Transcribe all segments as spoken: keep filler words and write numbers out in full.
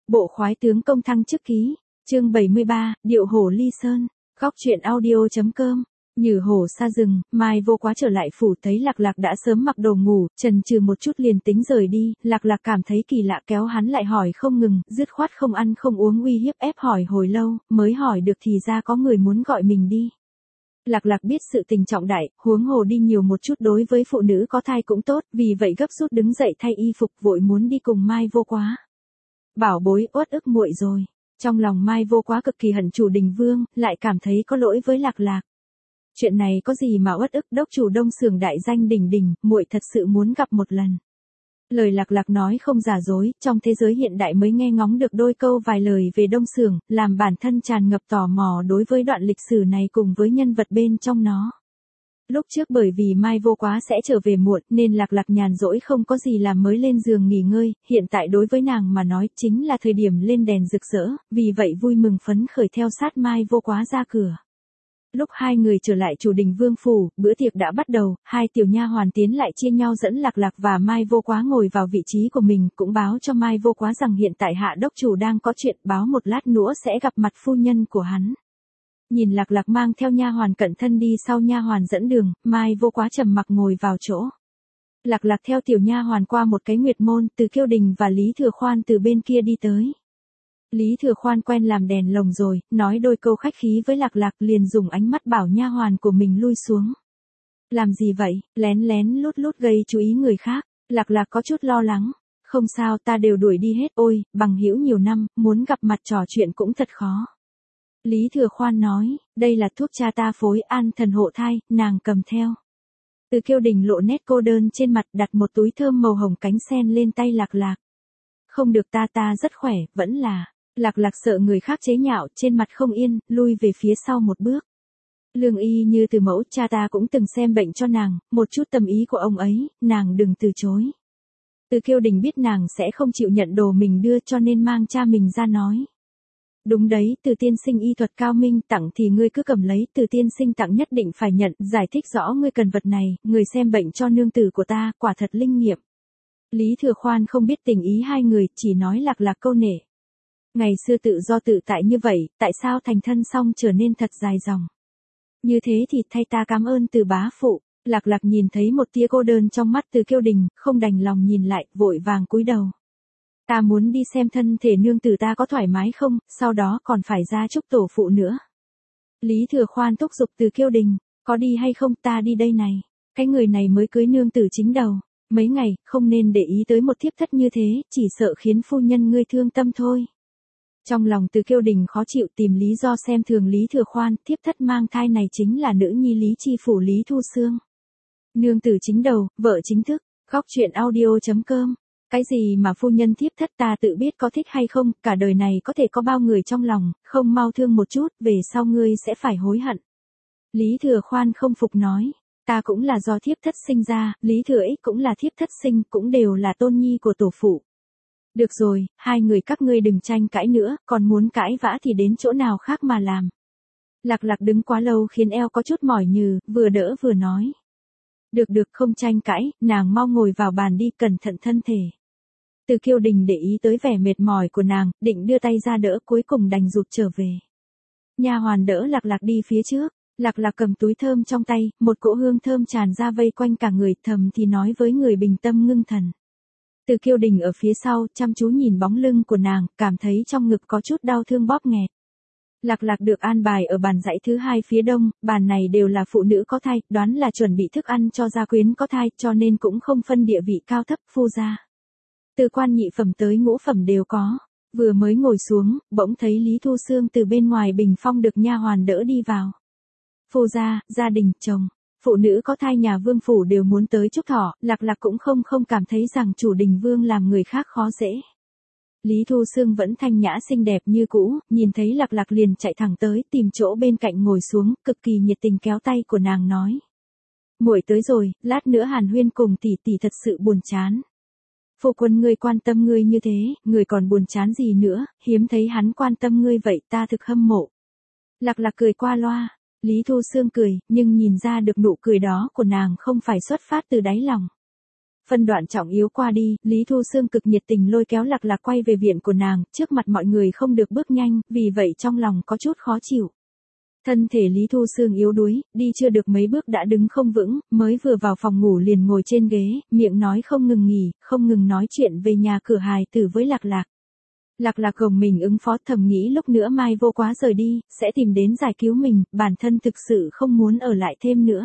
Bộ khoái tướng công thăng chức ký, chương bảy mươi ba, điệu hổ ly sơn, góc truyện audio.com. Nhử hổ xa rừng, Mai Vô Quá trở lại phủ thấy Lạc Lạc đã sớm mặc đồ ngủ, chần chừ một chút liền tính rời đi, Lạc Lạc cảm thấy kỳ lạ kéo hắn lại hỏi không ngừng, dứt khoát không ăn không uống uy hiếp ép hỏi hồi lâu, mới hỏi được thì ra có người muốn gọi mình đi. Lạc Lạc biết sự tình trọng đại, huống hồ đi nhiều một chút đối với phụ nữ có thai cũng tốt, vì vậy gấp rút đứng dậy thay y phục vội muốn đi cùng Mai Vô Quá. Bảo bối uất ức muội rồi. Trong lòng Mai Vô Quá cực kỳ hận chủ Đình Vương, lại cảm thấy có lỗi với Lạc Lạc. Chuyện này có gì mà uất ức, đốc chủ Đông Sưởng đại danh đỉnh đỉnh, muội thật sự muốn gặp một lần. Lời Lạc Lạc nói không giả dối, trong thế giới hiện đại mới nghe ngóng được đôi câu vài lời về Đông Sưởng, làm bản thân tràn ngập tò mò đối với đoạn lịch sử này cùng với nhân vật bên trong nó. Lúc trước bởi vì Mai Vô Quá sẽ trở về muộn nên Lạc Lạc nhàn rỗi không có gì làm mới lên giường nghỉ ngơi, hiện tại đối với nàng mà nói chính là thời điểm lên đèn rực rỡ, vì vậy vui mừng phấn khởi theo sát Mai Vô Quá ra cửa. Lúc hai người trở lại chủ Đình Vương phủ, bữa tiệc đã bắt đầu, hai tiểu nha hoàn tiến lại chia nhau dẫn Lạc Lạc và Mai Vô Quá ngồi vào vị trí của mình, cũng báo cho Mai Vô Quá rằng hiện tại hạ đốc chủ đang có chuyện, báo một lát nữa sẽ gặp mặt phu nhân của hắn. Nhìn Lạc Lạc mang theo nha hoàn cận thân đi sau nha hoàn dẫn đường, Mai Vô Quá trầm mặc ngồi vào chỗ. Lạc Lạc theo tiểu nha hoàn qua một cái nguyệt môn, Từ Kiêu Đình và Lý Thừa Khoan từ bên kia đi tới. Lý Thừa Khoan quen làm đèn lồng rồi, nói đôi câu khách khí với Lạc Lạc liền dùng ánh mắt bảo nha hoàn của mình lui xuống. Làm gì vậy, lén lén lút lút gây chú ý người khác, Lạc Lạc có chút lo lắng. Không sao, ta đều đuổi đi hết, ôi, bằng hữu nhiều năm, muốn gặp mặt trò chuyện cũng thật khó. Lý Thừa Khoan nói, đây là thuốc cha ta phối, an thần hộ thai, nàng cầm theo. Từ Kiêu Đình lộ nét cô đơn trên mặt, đặt một túi thơm màu hồng cánh sen lên tay Lạc Lạc. Không được, ta ta rất khỏe, vẫn là. Lạc Lạc sợ người khác chế nhạo, trên mặt không yên, lui về phía sau một bước. Lương y như từ mẫu, cha ta cũng từng xem bệnh cho nàng, một chút tâm ý của ông ấy, nàng đừng từ chối. Từ Kiêu Đình biết nàng sẽ không chịu nhận đồ mình đưa cho nên mang cha mình ra nói. Đúng đấy, Từ tiên sinh y thuật cao minh, tặng thì ngươi cứ cầm lấy, Từ tiên sinh tặng nhất định phải nhận, giải thích rõ ngươi cần vật này, người xem bệnh cho nương tử của ta, quả thật linh nghiệm. Lý Thừa Khoan không biết tình ý hai người, chỉ nói Lạc Lạc câu nể. Ngày xưa tự do tự tại như vậy, tại sao thành thân xong trở nên thật dài dòng. Như thế thì thay ta cảm ơn Từ bá phụ. Lạc Lạc nhìn thấy một tia cô đơn trong mắt Từ Kiêu Đình, không đành lòng nhìn lại, vội vàng cúi đầu. Ta muốn đi xem thân thể nương tử ta có thoải mái không, sau đó còn phải ra chúc tổ phụ nữa. Lý Thừa Khoan thúc giục Từ Kiêu Đình, có đi hay không, ta đi đây này. Cái người này mới cưới nương tử chính đầu. Mấy ngày, không nên để ý tới một thiếp thất như thế, chỉ sợ khiến phu nhân ngươi thương tâm thôi. Trong lòng Từ Kiêu Đình khó chịu tìm lý do xem thường Lý Thừa Khoan, thiếp thất mang thai này chính là nữ nhi Lý Chi phủ Lý Thu Xương. Nương tử chính đầu, vợ chính thức, góc truyện audio.com. Cái gì mà phu nhân thiếp thất ta tự biết có thích hay không, cả đời này có thể có bao người trong lòng, không mau thương một chút, về sau ngươi sẽ phải hối hận. Lý Thừa Khoan không phục nói, ta cũng là do thiếp thất sinh ra, Lý Thừa Ích cũng là thiếp thất sinh, cũng đều là tôn nhi của tổ phụ. Được rồi, hai người các ngươi đừng tranh cãi nữa, còn muốn cãi vã thì đến chỗ nào khác mà làm. Lạc Lạc đứng quá lâu khiến eo có chút mỏi nhừ, vừa đỡ vừa nói. Được được, không tranh cãi, nàng mau ngồi vào bàn đi, cẩn thận thân thể. Từ Kiêu Đình để ý tới vẻ mệt mỏi của nàng, định đưa tay ra đỡ, cuối cùng đành rụt trở về. Nha hoàn đỡ Lạc Lạc đi phía trước, Lạc Lạc cầm túi thơm trong tay, một cỗ hương thơm tràn ra vây quanh cả người, thầm thì nói với người bình tâm ngưng thần. Từ Kiêu Đình ở phía sau, chăm chú nhìn bóng lưng của nàng, cảm thấy trong ngực có chút đau thương bóp nghẹt. Lạc Lạc được an bài ở bàn dãy thứ hai phía đông, bàn này đều là phụ nữ có thai, đoán là chuẩn bị thức ăn cho gia quyến có thai, cho nên cũng không phân địa vị cao thấp, phu gia. Từ quan nhị phẩm tới ngũ phẩm đều có. Vừa mới ngồi xuống, bỗng thấy Lý Thu Xương từ bên ngoài bình phong được nha hoàn đỡ đi vào. Phu gia, gia đình, chồng. Phụ nữ có thai nhà vương phủ đều muốn tới chúc thọ, Lạc Lạc cũng không không cảm thấy rằng chủ Đình Vương làm người khác khó dễ. Lý Thu Xương vẫn thanh nhã xinh đẹp như cũ, nhìn thấy Lạc Lạc liền chạy thẳng tới, tìm chỗ bên cạnh ngồi xuống, cực kỳ nhiệt tình kéo tay của nàng nói. Muội tới rồi, lát nữa hàn huyên cùng tỷ tỷ thật sự buồn chán. Phu quân ngươi quan tâm ngươi như thế, ngươi còn buồn chán gì nữa, hiếm thấy hắn quan tâm ngươi vậy, ta thực hâm mộ. Lạc Lạc cười qua loa. Lý Thu Xương cười, nhưng nhìn ra được nụ cười đó của nàng không phải xuất phát từ đáy lòng. Phân đoạn trọng yếu qua đi, Lý Thu Xương cực nhiệt tình lôi kéo Lạc Lạc quay về viện của nàng, trước mặt mọi người không được bước nhanh, vì vậy trong lòng có chút khó chịu. Thân thể Lý Thu Xương yếu đuối, đi chưa được mấy bước đã đứng không vững, mới vừa vào phòng ngủ liền ngồi trên ghế, miệng nói không ngừng nghỉ, không ngừng nói chuyện về nhà cửa hài tử với Lạc Lạc. Lạc Lạc gồng mình ứng phó, thầm nghĩ lúc nữa Mai Vô Quá rời đi, sẽ tìm đến giải cứu mình, bản thân thực sự không muốn ở lại thêm nữa.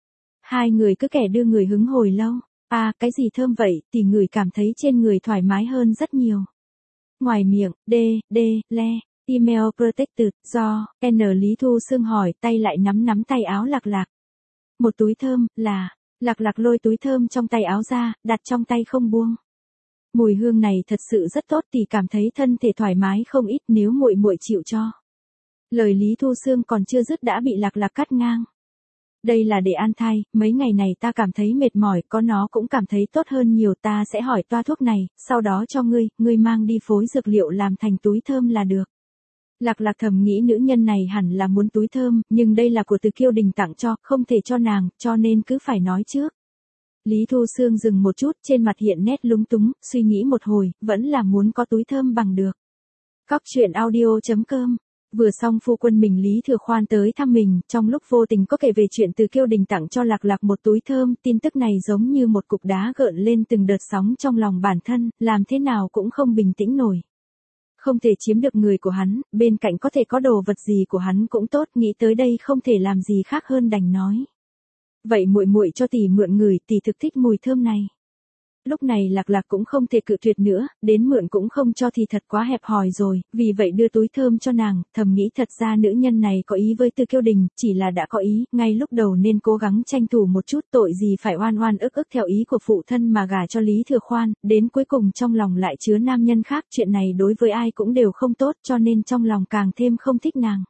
Hai người cứ kẻ đưa người hứng hồi lâu. À, cái gì thơm vậy, thì người cảm thấy trên người thoải mái hơn rất nhiều. Ngoài miệng, D, D, le, email protected, do, N Lý Thu Xương hỏi, tay lại nắm nắm tay áo Lạc Lạc. Một túi thơm, là, Lạc Lạc lôi túi thơm trong tay áo ra, đặt trong tay không buông. Mùi hương này thật sự rất tốt, thì cảm thấy thân thể thoải mái không ít nếu muội muội chịu cho. Lời Lý Thu Xương còn chưa dứt đã bị Lạc Lạc cắt ngang. Đây là để an thai, mấy ngày này ta cảm thấy mệt mỏi, có nó cũng cảm thấy tốt hơn nhiều, ta sẽ hỏi toa thuốc này, sau đó cho ngươi, ngươi mang đi phối dược liệu làm thành túi thơm là được. Lạc Lạc thầm nghĩ nữ nhân này hẳn là muốn túi thơm, nhưng đây là của Từ Kiêu Đình tặng cho, không thể cho nàng, cho nên cứ phải nói trước. Lý Thu Xương dừng một chút, trên mặt hiện nét lúng túng, suy nghĩ một hồi, vẫn là muốn có túi thơm bằng được. Cóc truyện audio chấm com. Vừa xong phu quân mình Lý Thừa Khoan tới thăm mình, trong lúc vô tình có kể về chuyện Từ Kiêu Đình tặng cho Lạc Lạc một túi thơm, tin tức này giống như một cục đá gợn lên từng đợt sóng trong lòng bản thân, làm thế nào cũng không bình tĩnh nổi. Không thể chiếm được người của hắn, bên cạnh có thể có đồ vật gì của hắn cũng tốt, nghĩ tới đây không thể làm gì khác hơn đành nói. Vậy muội muội cho tỷ mượn người, tỷ thực thích mùi thơm này. Lúc này Lạc Lạc cũng không thể cự tuyệt nữa, đến mượn cũng không cho thì thật quá hẹp hòi rồi, vì vậy đưa túi thơm cho nàng, thầm nghĩ thật ra nữ nhân này có ý với Từ Kiêu Đình, chỉ là đã có ý, ngay lúc đầu nên cố gắng tranh thủ một chút, tội gì phải oan oan ức ức theo ý của phụ thân mà gả cho Lý Thừa Khoan, đến cuối cùng trong lòng lại chứa nam nhân khác, chuyện này đối với ai cũng đều không tốt, cho nên trong lòng càng thêm không thích nàng.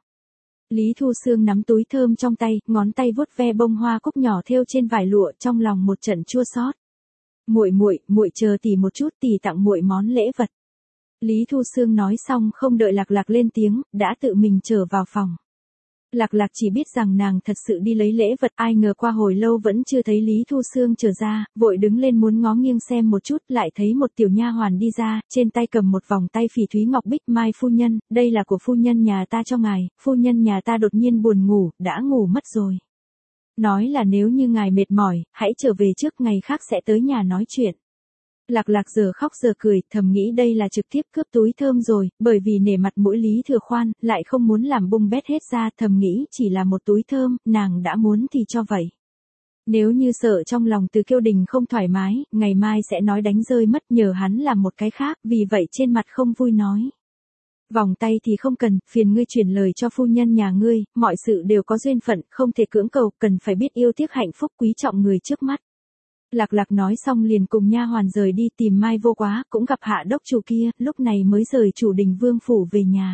Lý Thu Xương nắm túi thơm trong tay, ngón tay vuốt ve bông hoa cúc nhỏ thêu trên vải lụa, trong lòng một trận chua xót. Muội muội, muội chờ tỷ một chút, tỷ tặng muội món lễ vật. Lý Thu Xương nói xong không đợi Lạc Lạc lên tiếng, đã tự mình trở vào phòng. Lạc Lạc chỉ biết rằng nàng thật sự đi lấy lễ vật, ai ngờ qua hồi lâu vẫn chưa thấy Lý Thu Xương trở ra, vội đứng lên muốn ngó nghiêng xem một chút, lại thấy một tiểu nha hoàn đi ra, trên tay cầm một vòng tay phỉ thúy ngọc bích. Mai phu nhân, đây là của phu nhân nhà ta cho ngài, phu nhân nhà ta đột nhiên buồn ngủ, đã ngủ mất rồi. Nói là nếu như ngài mệt mỏi, hãy trở về trước, ngày khác sẽ tới nhà nói chuyện. Lạc Lạc giờ khóc giờ cười, thầm nghĩ đây là trực tiếp cướp túi thơm rồi, bởi vì nể mặt mũi Lý Thừa Khoan, lại không muốn làm bung bét hết ra, thầm nghĩ chỉ là một túi thơm, nàng đã muốn thì cho vậy. Nếu như sợ trong lòng Từ Kiêu Đình không thoải mái, ngày mai sẽ nói đánh rơi mất, nhờ hắn làm một cái khác, vì vậy trên mặt không vui nói. Vòng tay thì không cần, phiền ngươi truyền lời cho phu nhân nhà ngươi, mọi sự đều có duyên phận, không thể cưỡng cầu, cần phải biết yêu tiếc hạnh phúc, quý trọng người trước mắt. Lạc Lạc nói xong liền cùng nha hoàn rời đi tìm Mai Vô Quá, cũng gặp hạ đốc chủ kia, lúc này mới rời Chủ Đình Vương phủ về nhà.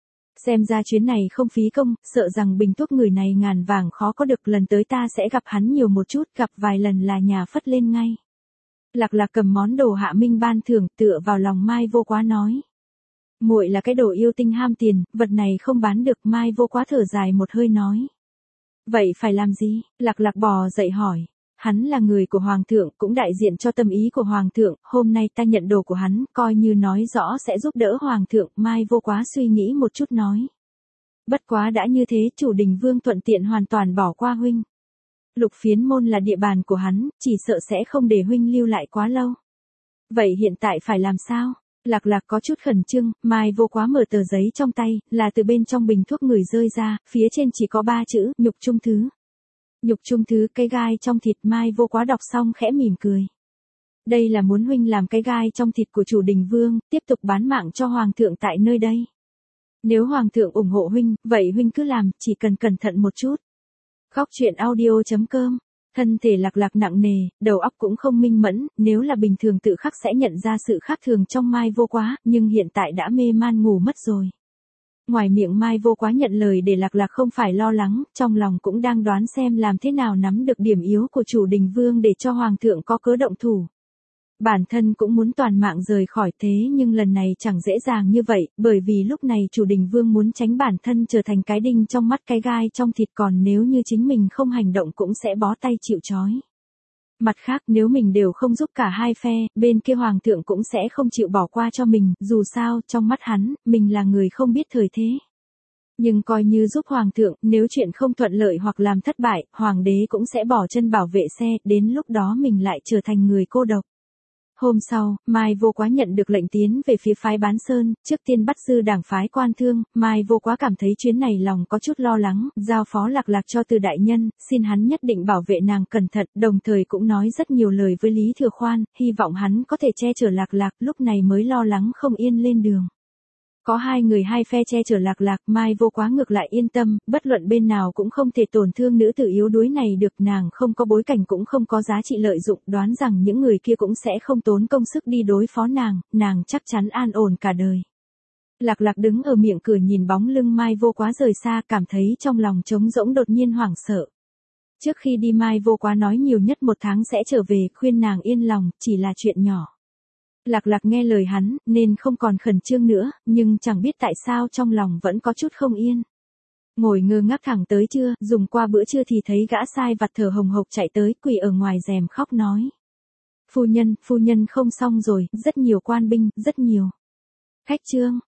Xem ra chuyến này không phí công, sợ rằng bình thuốc người này ngàn vàng khó có được, lần tới ta sẽ gặp hắn nhiều một chút, gặp vài lần là nhà phất lên ngay. Lạc Lạc cầm món đồ Hạ Minh ban thưởng, tựa vào lòng Mai Vô Quá nói. Muội là cái đồ yêu tinh ham tiền, vật này không bán được. Mai Vô Quá thở dài một hơi nói. Vậy phải làm gì? Lạc Lạc bò dậy hỏi. Hắn là người của Hoàng thượng, cũng đại diện cho tâm ý của Hoàng thượng, hôm nay ta nhận đồ của hắn, coi như nói rõ sẽ giúp đỡ Hoàng thượng. Mai Vô Quá suy nghĩ một chút nói. Bất quá đã như thế, Chủ Đình Vương thuận tiện hoàn toàn bỏ qua huynh. Lục Phiến Môn là địa bàn của hắn, chỉ sợ sẽ không để huynh lưu lại quá lâu. Vậy hiện tại phải làm sao? Lạc Lạc có chút khẩn trương, Mai Vô Quá mở tờ giấy trong tay, là từ bên trong bình thuốc người rơi ra, phía trên chỉ có ba chữ, nhục trung thứ. Nhục trung thứ, cái gai trong thịt. Mai Vô Quá đọc xong khẽ mỉm cười. Đây là muốn huynh làm cái gai trong thịt của Chủ Đình Vương, tiếp tục bán mạng cho Hoàng thượng tại nơi đây. Nếu Hoàng thượng ủng hộ huynh, vậy huynh cứ làm, chỉ cần cẩn thận một chút. Cóc truyện audio chấm com. Thân thể Lạc Lạc nặng nề, đầu óc cũng không minh mẫn, nếu là bình thường tự khắc sẽ nhận ra sự khác thường trong Mai Vô Quá, nhưng hiện tại đã mê man ngủ mất rồi. Ngoài miệng Mai Vô Quá nhận lời để Lạc Lạc không phải lo lắng, trong lòng cũng đang đoán xem làm thế nào nắm được điểm yếu của Chủ Đình Vương để cho Hoàng thượng có cớ động thủ. Bản thân cũng muốn toàn mạng rời khỏi, thế nhưng lần này chẳng dễ dàng như vậy, bởi vì lúc này Chủ Đình Vương muốn tránh bản thân trở thành cái đinh trong mắt, cái gai trong thịt, còn nếu như chính mình không hành động cũng sẽ bó tay chịu trói. Mặt khác nếu mình đều không giúp cả hai phe, bên kia hoàng thượng cũng sẽ không chịu bỏ qua cho mình, dù sao, trong mắt hắn, mình là người không biết thời thế. Nhưng coi như giúp hoàng thượng, nếu chuyện không thuận lợi hoặc làm thất bại, hoàng đế cũng sẽ bỏ chân bảo vệ xe, đến lúc đó mình lại trở thành người cô độc. Hôm sau, Mai Vô Quá nhận được lệnh tiến về phía phái Bán Sơn, trước tiên bắt dư đảng phái Quan Thương, Mai Vô Quá cảm thấy chuyến này lòng có chút lo lắng, giao phó Lạc Lạc cho Từ đại nhân, xin hắn nhất định bảo vệ nàng cẩn thận, đồng thời cũng nói rất nhiều lời với Lý Thừa Khoan, hy vọng hắn có thể che chở Lạc Lạc, lúc này mới lo lắng không yên lên đường. Có hai người hai phe che chở Lạc Lạc, Mai Vô Quá ngược lại yên tâm, bất luận bên nào cũng không thể tổn thương nữ tử yếu đuối này được, nàng không có bối cảnh cũng không có giá trị lợi dụng, đoán rằng những người kia cũng sẽ không tốn công sức đi đối phó nàng, nàng chắc chắn an ổn cả đời. Lạc Lạc đứng ở miệng cửa nhìn bóng lưng Mai Vô Quá rời xa, cảm thấy trong lòng trống rỗng đột nhiên hoảng sợ. Trước khi đi Mai Vô Quá nói nhiều nhất một tháng sẽ trở về, khuyên nàng yên lòng, chỉ là chuyện nhỏ. Lạc Lạc nghe lời hắn, nên không còn khẩn trương nữa, nhưng chẳng biết tại sao trong lòng vẫn có chút không yên. Ngồi ngơ ngác thẳng tới trưa, dùng qua bữa trưa thì thấy gã sai vặt thở hồng hộc chạy tới, quỳ ở ngoài rèm khóc nói. Phu nhân, phu nhân không xong rồi, rất nhiều quan binh, rất nhiều. Khách trương,